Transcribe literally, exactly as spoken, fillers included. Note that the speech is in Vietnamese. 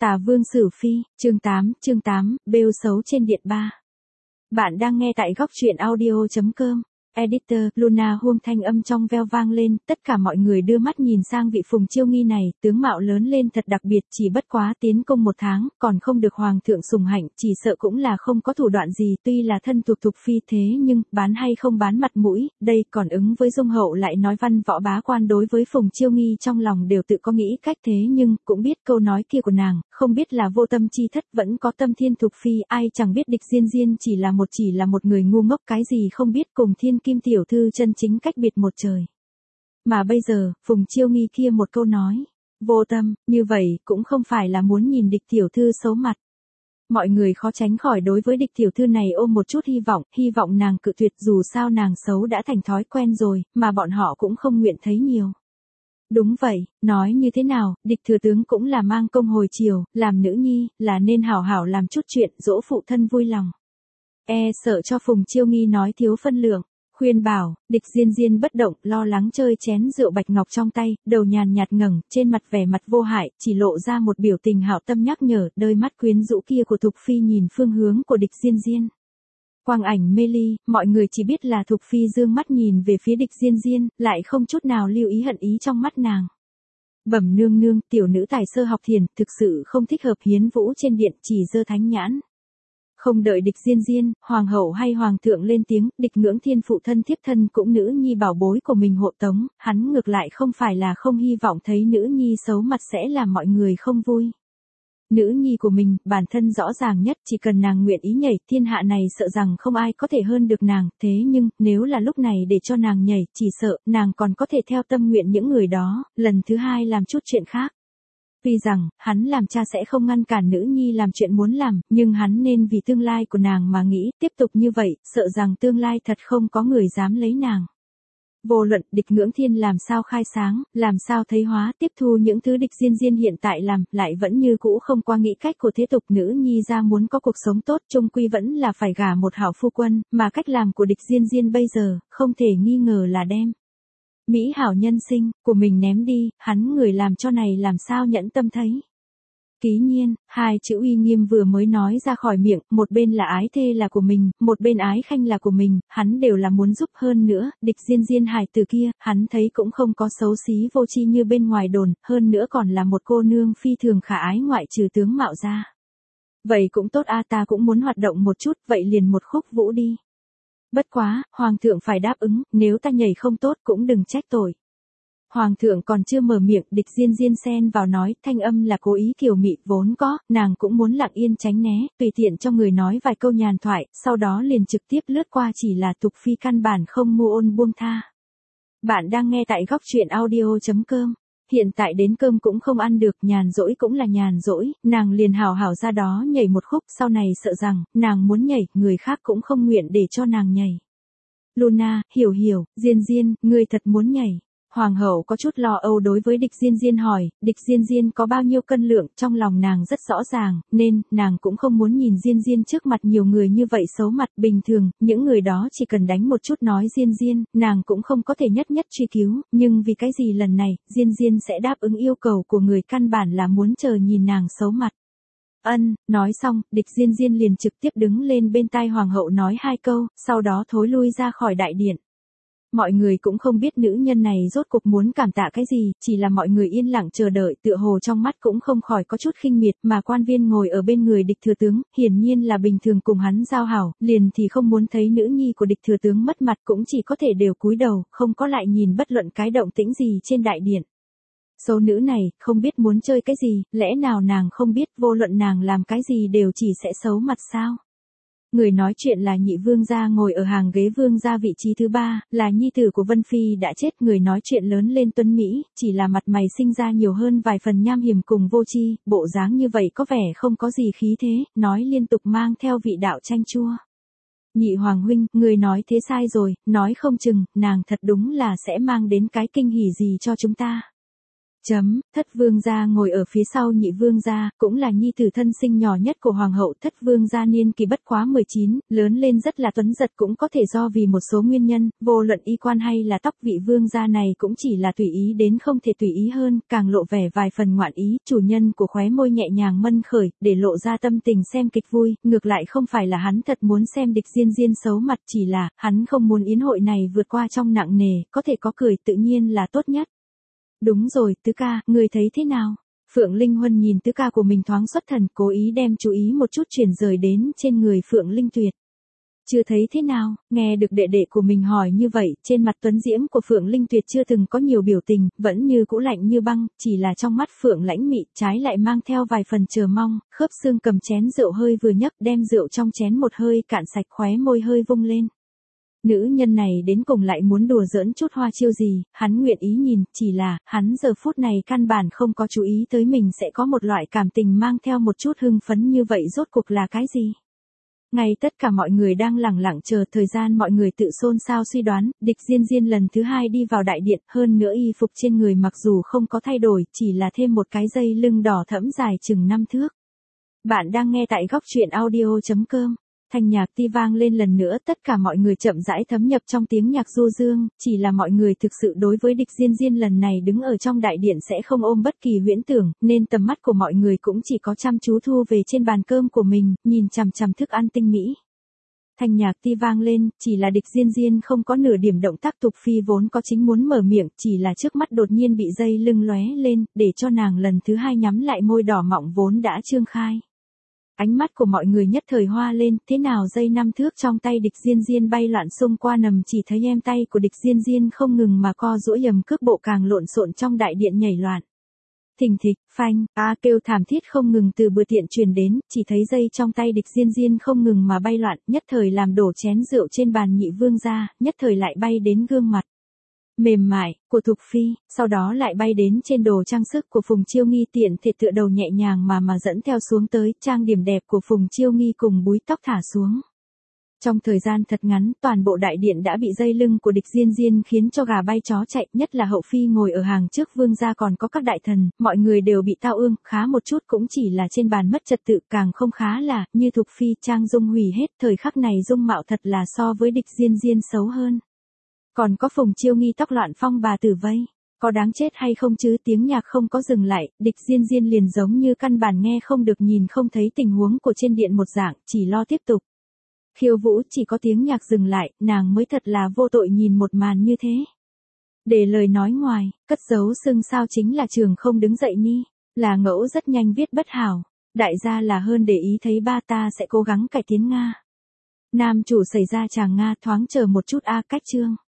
Tà Vương Sử Phi, chương tám, chương tám, bêu xấu trên điện ba. Bạn đang nghe tại góc truyện audio chấm com. Editor, Luna Home thanh âm trong veo vang lên, tất cả mọi người đưa mắt nhìn sang vị Phùng Chiêu Nghi này, tướng mạo lớn lên thật đặc biệt, chỉ bất quá tiến công một tháng, còn không được hoàng thượng sủng hạnh, chỉ sợ cũng là không có thủ đoạn gì, tuy là thân thuộc Thục Phi thế nhưng, bán hay không bán mặt mũi, đây còn ứng với Dung Hậu lại nói văn võ bá quan đối với Phùng Chiêu Nghi trong lòng đều tự có nghĩ cách thế nhưng, cũng biết câu nói kia của nàng, không biết là vô tâm chi thất vẫn có tâm thiên Thục Phi, ai chẳng biết địch Diên Diên chỉ là một chỉ là một người ngu ngốc cái gì không biết cùng thiên Kim tiểu thư chân chính cách biệt một trời. Mà bây giờ, Phùng Chiêu Nghi kia một câu nói, vô tâm, như vậy cũng không phải là muốn nhìn địch tiểu thư xấu mặt. Mọi người khó tránh khỏi đối với địch tiểu thư này ôm một chút hy vọng, hy vọng nàng cự tuyệt dù sao nàng xấu đã thành thói quen rồi, mà bọn họ cũng không nguyện thấy nhiều. Đúng vậy, nói như thế nào, địch thừa tướng cũng là mang công hồi chiều, làm nữ nhi, là nên hảo hảo làm chút chuyện, dỗ phụ thân vui lòng. E sợ cho Phùng Chiêu Nghi nói thiếu phân lượng. Khuyên bảo, địch Diên Diên bất động, lo lắng chơi chén rượu bạch ngọc trong tay, đầu nhàn nhạt ngẩng, trên mặt vẻ mặt vô hại, chỉ lộ ra một biểu tình hảo tâm nhắc nhở, đôi mắt quyến rũ kia của Thục Phi nhìn phương hướng của địch Diên Diên. Quang ảnh mê ly, mọi người chỉ biết là Thục Phi dương mắt nhìn về phía địch Diên Diên, lại không chút nào lưu ý hận ý trong mắt nàng. Bẩm nương nương, tiểu nữ tài sơ học thiền, thực sự không thích hợp hiến vũ trên điện, chỉ dơ thánh nhãn. Không đợi địch Diên Diên, hoàng hậu hay hoàng thượng lên tiếng, địch Ngưỡng Thiên phụ thân thiếp thân cũng nữ nhi bảo bối của mình hộ tống, hắn ngược lại không phải là không hy vọng thấy nữ nhi xấu mặt sẽ làm mọi người không vui. Nữ nhi của mình, bản thân rõ ràng nhất, chỉ cần nàng nguyện ý nhảy, thiên hạ này sợ rằng không ai có thể hơn được nàng, thế nhưng, nếu là lúc này để cho nàng nhảy, chỉ sợ, nàng còn có thể theo tâm nguyện những người đó, lần thứ hai làm chút chuyện khác. Tuy rằng, hắn làm cha sẽ không ngăn cản nữ nhi làm chuyện muốn làm, nhưng hắn nên vì tương lai của nàng mà nghĩ, tiếp tục như vậy, sợ rằng tương lai thật không có người dám lấy nàng. Vô luận, địch Ngưỡng Thiên làm sao khai sáng, làm sao thấy hóa, tiếp thu những thứ địch Diên Diên hiện tại làm, lại vẫn như cũ không qua nghĩ cách của thế tục nữ nhi ra muốn có cuộc sống tốt, chung quy vẫn là phải gả một hảo phu quân, mà cách làm của địch Diên Diên bây giờ, không thể nghi ngờ là đem Mỹ hảo nhân sinh, của mình ném đi, hắn người làm cho này làm sao nhẫn tâm thấy. Ký nhiên, hai chữ uy nghiêm vừa mới nói ra khỏi miệng, một bên là ái thê là của mình, một bên ái khanh là của mình, hắn đều là muốn giúp hơn nữa, địch Diên Diên hài từ kia, hắn thấy cũng không có xấu xí vô tri như bên ngoài đồn, hơn nữa còn là một cô nương phi thường khả ái ngoại trừ tướng mạo ra. Vậy cũng tốt a ta cũng muốn hoạt động một chút, vậy liền một khúc vũ đi. Bất quá, hoàng thượng phải đáp ứng, nếu ta nhảy không tốt cũng đừng trách tội. Hoàng thượng còn chưa mở miệng, địch Diên Diên xen vào nói, thanh âm là cố ý kiều mị, vốn có, nàng cũng muốn lặng yên tránh né, tùy tiện cho người nói vài câu nhàn thoại, sau đó liền trực tiếp lướt qua chỉ là Thục Phi căn bản không mua ôn buông tha. Bạn đang nghe tại góc truyện audio chấm com. Hiện tại đến cơm cũng không ăn được, nhàn rỗi cũng là nhàn rỗi, nàng liền hào hào ra đó nhảy một khúc, sau này sợ rằng, nàng muốn nhảy, người khác cũng không nguyện để cho nàng nhảy. Luna, hiểu hiểu, Diên Diên, ngươi thật muốn nhảy. Hoàng hậu có chút lo âu đối với địch Diên Diên hỏi, địch Diên Diên có bao nhiêu cân lượng, trong lòng nàng rất rõ ràng, nên, nàng cũng không muốn nhìn Diên Diên trước mặt nhiều người như vậy xấu mặt, bình thường, những người đó chỉ cần đánh một chút nói Diên Diên, nàng cũng không có thể nhất nhất truy cứu, nhưng vì cái gì lần này, Diên Diên sẽ đáp ứng yêu cầu của người căn bản là muốn chờ nhìn nàng xấu mặt. Ân, nói xong, địch Diên Diên liền trực tiếp đứng lên bên tai hoàng hậu nói hai câu, sau đó thối lui ra khỏi đại điện. Mọi người cũng không biết nữ nhân này rốt cuộc muốn cảm tạ cái gì, chỉ là mọi người yên lặng chờ đợi, tựa hồ trong mắt cũng không khỏi có chút khinh miệt, mà quan viên ngồi ở bên người địch thừa tướng, hiển nhiên là bình thường cùng hắn giao hảo, liền thì không muốn thấy nữ nhi của địch thừa tướng mất mặt, cũng chỉ có thể đều cúi đầu, không có lại nhìn bất luận cái động tĩnh gì trên đại điện. Số nữ này, không biết muốn chơi cái gì, lẽ nào nàng không biết vô luận nàng làm cái gì đều chỉ sẽ xấu mặt sao? Người nói chuyện là nhị vương gia ngồi ở hàng ghế vương gia vị trí thứ ba, là nhi tử của Vân Phi đã chết, người nói chuyện lớn lên tuấn Mỹ, chỉ là mặt mày sinh ra nhiều hơn vài phần nham hiểm cùng vô tri, bộ dáng như vậy có vẻ không có gì khí thế, nói liên tục mang theo vị đạo chanh chua. Nhị hoàng huynh, người nói thế sai rồi, nói không chừng, nàng thật đúng là sẽ mang đến cái kinh hỉ gì cho chúng ta. Chấm, thất vương gia ngồi ở phía sau nhị vương gia, cũng là nhi tử thân sinh nhỏ nhất của hoàng hậu. Thất vương gia niên kỳ bất quá mười chín, lớn lên rất là tuấn giật, cũng có thể do vì một số nguyên nhân, vô luận y quan hay là tóc. Vị vương gia này cũng chỉ là tùy ý đến không thể tùy ý hơn, càng lộ vẻ vài phần ngoạn ý. Chủ nhân của khóe môi nhẹ nhàng mân khởi, để lộ ra tâm tình xem kịch vui, ngược lại không phải là hắn thật muốn xem địch Diên Diên xấu mặt, chỉ là hắn không muốn yến hội này vượt qua trong nặng nề, có thể có cười tự nhiên là tốt nhất. Đúng rồi, tứ ca, người thấy thế nào? Phượng Linh Huân nhìn tứ ca của mình thoáng xuất thần, cố ý đem chú ý một chút chuyển rời đến trên người Phượng Linh Tuyệt. Chưa thấy thế nào, nghe được đệ đệ của mình hỏi như vậy, trên mặt tuấn diễm của Phượng Linh Tuyệt chưa từng có nhiều biểu tình, vẫn như cũ lạnh như băng, chỉ là trong mắt Phượng lãnh mị, trái lại mang theo vài phần chờ mong, khớp xương cầm chén rượu hơi vừa nhấc, đem rượu trong chén một hơi cạn sạch, khóe môi hơi vung lên. Nữ nhân này đến cùng lại muốn đùa giỡn chút hoa chiêu gì, hắn nguyện ý nhìn, chỉ là, hắn giờ phút này căn bản không có chú ý tới mình sẽ có một loại cảm tình mang theo một chút hưng phấn như vậy rốt cuộc là cái gì. Ngay tất cả mọi người đang lẳng lặng chờ thời gian, mọi người tự xôn xao suy đoán, địch Diên Diên lần thứ hai đi vào đại điện, hơn nữa y phục trên người mặc dù không có thay đổi, chỉ là thêm một cái dây lưng đỏ thẫm dài chừng năm thước. Bạn đang nghe tại góc truyện audio chấm com. Thanh nhạc ti vang lên lần nữa, tất cả mọi người chậm rãi thấm nhập trong tiếng nhạc du dương, chỉ là mọi người thực sự đối với địch Diên Diên lần này đứng ở trong đại điện sẽ không ôm bất kỳ huyễn tưởng, nên tầm mắt của mọi người cũng chỉ có chăm chú thu về trên bàn cơm của mình, nhìn chằm chằm thức ăn tinh mỹ. Thanh nhạc ti vang lên, chỉ là địch Diên Diên không có nửa điểm động tác. Tục Phi vốn có chính muốn mở miệng, chỉ là trước mắt đột nhiên bị dây lưng lóe lên, để cho nàng lần thứ hai nhắm lại môi đỏ mọng vốn đã trương khai. Ánh mắt của mọi người nhất thời hoa lên, thế nào dây năm thước trong tay địch Diên Diên bay loạn xung qua nằm, chỉ thấy em tay của địch Diên Diên không ngừng mà co duỗi, yầm cước bộ càng lộn xộn trong đại điện nhảy loạn. Thình thịch, phanh, a kêu thảm thiết không ngừng từ bừa tiện truyền đến, chỉ thấy dây trong tay địch Diên Diên không ngừng mà bay loạn, nhất thời làm đổ chén rượu trên bàn nhị vương gia, nhất thời lại bay đến gương mặt mềm mại của Thục Phi, sau đó lại bay đến trên đồ trang sức của Phùng Chiêu Nghi, tiện thể tựa đầu nhẹ nhàng mà mà dẫn theo xuống tới, trang điểm đẹp của Phùng Chiêu Nghi cùng búi tóc thả xuống. Trong thời gian thật ngắn, toàn bộ đại điện đã bị dây lưng của địch Diên Diên khiến cho gà bay chó chạy, nhất là hậu phi ngồi ở hàng trước vương gia còn có các đại thần, mọi người đều bị tao ương, khá một chút cũng chỉ là trên bàn mất trật tự, càng không khá là, như Thục Phi trang dung hủy hết, thời khắc này dung mạo thật là so với địch Diên Diên xấu hơn. Còn có Phùng Chiêu Nghi tóc loạn phong bà tử vây, có đáng chết hay không chứ, tiếng nhạc không có dừng lại, địch Diên Diên liền giống như căn bản nghe không được, nhìn không thấy tình huống của trên điện một dạng, chỉ lo tiếp tục. Khiêu vũ, chỉ có tiếng nhạc dừng lại, nàng mới thật là vô tội nhìn một màn như thế. Để lời nói ngoài, cất giấu xưng sao chính là trường không đứng dậy ni, là ngẫu rất nhanh viết bất hảo, đại gia là hơn để ý thấy ba ta sẽ cố gắng cải tiến Nga. Nam chủ xảy ra chàng Nga, thoáng chờ một chút a cách chương.